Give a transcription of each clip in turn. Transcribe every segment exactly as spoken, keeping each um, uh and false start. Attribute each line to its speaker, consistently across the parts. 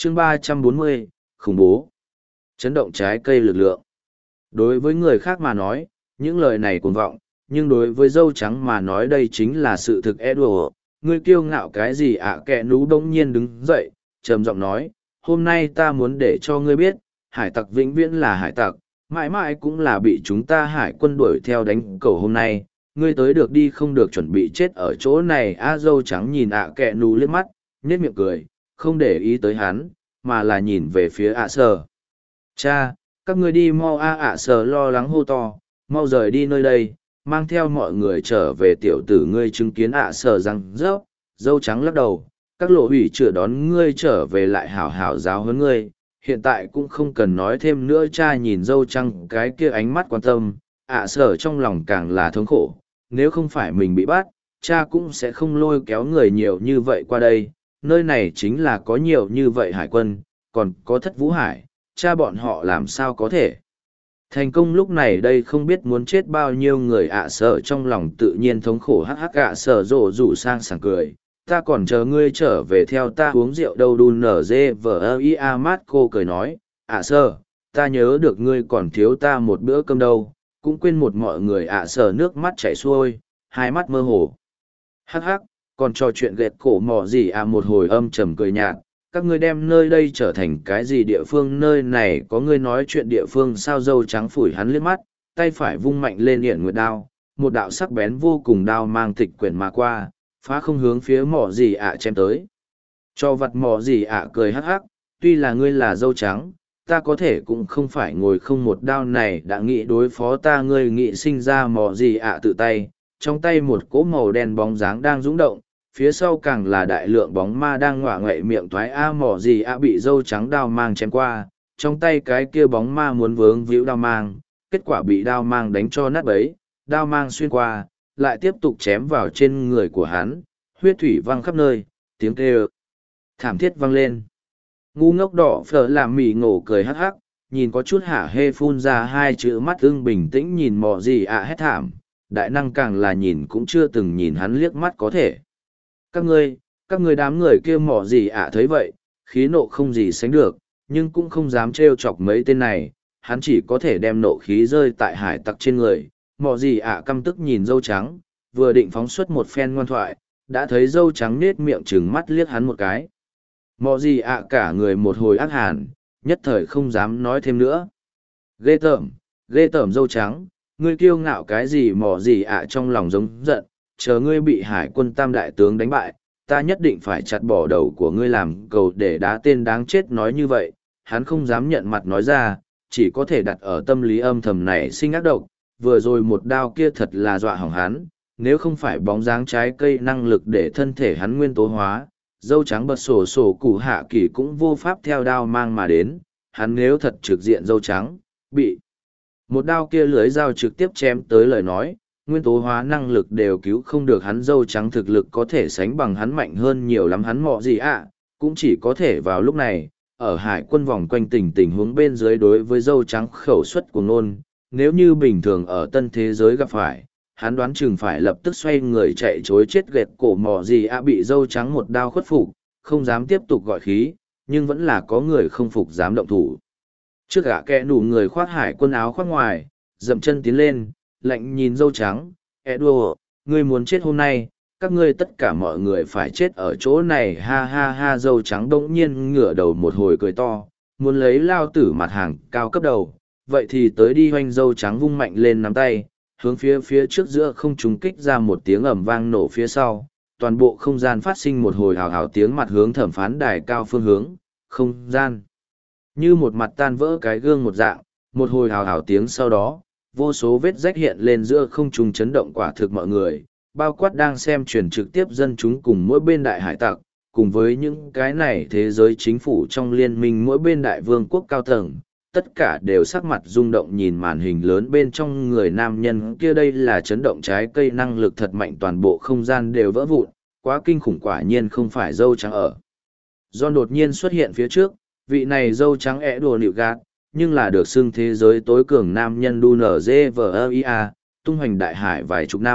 Speaker 1: chương ba trăm bốn mươi, khủng bố. Chấn động trái cây lực lượng. Đối với người khác mà nói, những lời này cuồng vọng, nhưng đối với dâu trắng mà nói đây chính là sự thực Edward. Ngươi kiêu ngạo cái gì ạ? Kẻ nú bỗng nhiên đứng dậy, trầm giọng nói, hôm nay ta muốn để cho ngươi biết, hải tặc vĩnh viễn là hải tặc, mãi mãi cũng là bị chúng ta hải quân đuổi theo đánh cầu hôm nay, ngươi tới được đi không được chuẩn bị chết ở chỗ này. A dâu trắng nhìn ạ kẹ nú liếc mắt, nhếch miệng cười, không để ý tới hắn, mà là nhìn về phía ạ sờ. Cha, các ngươi đi mau. A ạ sờ lo lắng hô to, mau rời đi nơi đây, mang theo mọi người trở về. Tiểu tử ngươi chứng kiến ạ sờ răng rớp, dâu trắng lắc đầu, các lộ hủy chữa đón ngươi trở về lại hảo hảo giáo huấn ngươi, hiện tại cũng không cần nói thêm nữa. Cha nhìn dâu trắng cái kia ánh mắt quan tâm, ạ sở trong lòng càng là thống khổ, nếu không phải mình bị bắt, cha cũng sẽ không lôi kéo người nhiều như vậy qua đây, nơi này chính là có nhiều như vậy hải quân, còn có Thất Vũ Hải, cha bọn họ làm sao có thể thành công. Lúc này đây không biết muốn chết bao nhiêu người. ạ sở trong lòng tự nhiên thống khổ. Hắc hắc. ạ sở rộ rủ sang sảng cười, ta còn chờ ngươi trở về theo ta uống rượu đâu. Đun nở dê vờ ơ i a mát cô cười nói, ạ sở, ta nhớ được ngươi còn thiếu ta một bữa cơm đâu, cũng quên một mọi người. ạ sở nước mắt chảy xuôi, hai mắt mơ hồ. Hắc hắc, còn trò chuyện ghẹt cổ mò gì à? Một hồi âm trầm cười nhạt, các ngươi đem nơi đây trở thành cái gì địa phương? Nơi này có ngươi nói chuyện địa phương sao? Dâu trắng phủi hắn liếc mắt, tay phải vung mạnh lên điện nguyệt đao, một đạo sắc bén vô cùng đao mang tịch quyển mà qua, phá không hướng phía mỏ gì ạ chém tới. Cho vặt mỏ gì ạ cười hắc hắc, tuy là ngươi là dâu trắng, ta có thể cũng không phải ngồi không một đao này đã nghĩ đối phó ta. Ngươi nghĩ sinh ra mỏ gì ạ tự tay, trong tay một cỗ màu đen bóng dáng đang rung động, phía sau càng là đại lượng bóng ma đang ngọa ngoậy miệng thoái. A mỏ gì ạ bị dâu trắng đao mang chém qua, trong tay cái kia bóng ma muốn vướng víu đao mang, kết quả bị đao mang đánh cho nát bấy, đao mang xuyên qua, lại tiếp tục chém vào trên người của hắn, huyết thủy văng khắp nơi, tiếng kêu thảm thiết vang lên. Ngu ngốc đỏ phở làm mì ngổ cười hắc hắc, nhìn có chút hả hê phun ra hai chữ mắt ưng bình tĩnh nhìn mò gì ạ hét thảm. Đại năng càng là nhìn cũng chưa từng nhìn hắn liếc mắt có thể. Các ngươi, các ngươi đám người kia mò gì ạ thấy vậy, khí nộ không gì sánh được, nhưng cũng không dám trêu chọc mấy tên này, hắn chỉ có thể đem nộ khí rơi tại hải tặc trên người. Mò gì ạ căm tức nhìn dâu trắng, vừa định phóng xuất một phen ngoan thoại, đã thấy dâu trắng nết miệng trừng mắt liếc hắn một cái. Mò gì ạ cả người một hồi ác hàn, nhất thời không dám nói thêm nữa. Ghê tởm, ghê tởm dâu trắng, ngươi kiêu ngạo cái gì? Mò gì ạ trong lòng giống giận, chờ ngươi bị hải quân tam đại tướng đánh bại, ta nhất định phải chặt bỏ đầu của ngươi làm cầu để đá tên đáng chết. Nói như vậy, hắn không dám nhận mặt nói ra, chỉ có thể đặt ở tâm lý âm thầm này sinh ác độc. Vừa rồi một đao kia thật là dọa hỏng hắn, nếu không phải bóng dáng trái cây năng lực để thân thể hắn nguyên tố hóa, dâu trắng bật sổ sổ củ hạ kỳ cũng vô pháp theo đao mang mà đến. Hắn nếu thật trực diện dâu trắng, bị một đao kia lưới dao trực tiếp chém tới lời nói, nguyên tố hóa năng lực đều cứu không được hắn. Dâu trắng thực lực có thể sánh bằng hắn mạnh hơn nhiều lắm. Hắn mọ gì ạ, cũng chỉ có thể vào lúc này, ở hải quân vòng quanh tình tình huống bên dưới đối với dâu trắng khẩu suất của nôn. Nếu như bình thường ở tân thế giới gặp phải, hắn đoán chừng phải lập tức xoay người chạy chối chết. Ghẹt cổ mò gì ạ bị dâu trắng một đao khuất phục, không dám tiếp tục gọi khí, nhưng vẫn là có người không phục dám động thủ. Trước gã kẻ nủ người khoác hải quân áo khoác ngoài, dậm chân tiến lên, lạnh nhìn dâu trắng, Edward, ngươi muốn chết hôm nay, các ngươi tất cả mọi người phải chết ở chỗ này. Ha ha ha. Dâu trắng đống nhiên ngửa đầu một hồi cười to, muốn lấy lao tử mặt hàng cao cấp đầu, vậy thì tới đi. Hoanh. Dâu trắng vung mạnh lên nắm tay, hướng phía phía trước giữa không trung kích ra một tiếng ầm vang nổ. Phía sau, toàn bộ không gian phát sinh một hồi hào hào tiếng mặt hướng thẩm phán đài cao phương hướng, không gian như một mặt tan vỡ cái gương một dạng, một hồi hào hào tiếng sau đó, vô số vết rách hiện lên giữa không trung chấn động quả thực mọi người, bao quát đang xem truyền trực tiếp dân chúng cùng mỗi bên đại hải tặc, cùng với những cái này thế giới chính phủ trong liên minh mỗi bên đại vương quốc cao tầng, tất cả đều sắc mặt rung động nhìn màn hình lớn bên trong người nam nhân kia. Đây là chấn động trái cây năng lực thật mạnh, toàn bộ không gian đều vỡ vụn, quá kinh khủng. Quả nhiên không phải dâu trắng ở. John đột nhiên xuất hiện phía trước, vị này dâu trắng ẻ đùa nịu gạt, nhưng là được xưng thế giới tối cường nam nhân đu nở dê vờ ơ i a, tung hoành đại hải vài chục năm,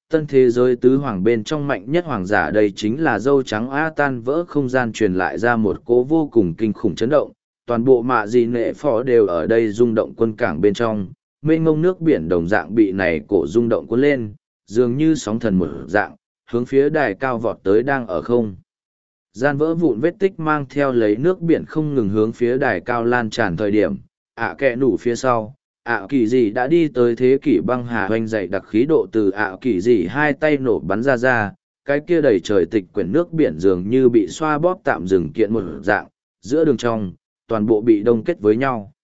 Speaker 1: tân thế giới tứ hoàng bên trong mạnh nhất hoàng giả đây chính là dâu trắng A tan vỡ không gian truyền lại ra một cỗ vô cùng kinh khủng chấn động, toàn bộ mạ gì nệ phó đều ở đây rung động quân cảng bên trong, mênh ngông nước biển đồng dạng bị này cổ rung động cuốn lên, dường như sóng thần một dạng, hướng phía đài cao vọt tới đang ở không. Gian vỡ vụn vết tích mang theo lấy nước biển không ngừng hướng phía đài cao lan tràn thời điểm, ạ kẹ nủ phía sau, ạ kỳ dị đã đi tới thế kỷ băng hà hoành dày đặc khí độ từ ạ kỳ dị hai tay nổ bắn ra ra, cái kia đầy trời tịch quyển nước biển dường như bị xoa bóp tạm dừng kiện một dạng, giữa đường trong, toàn bộ bị đông kết với nhau.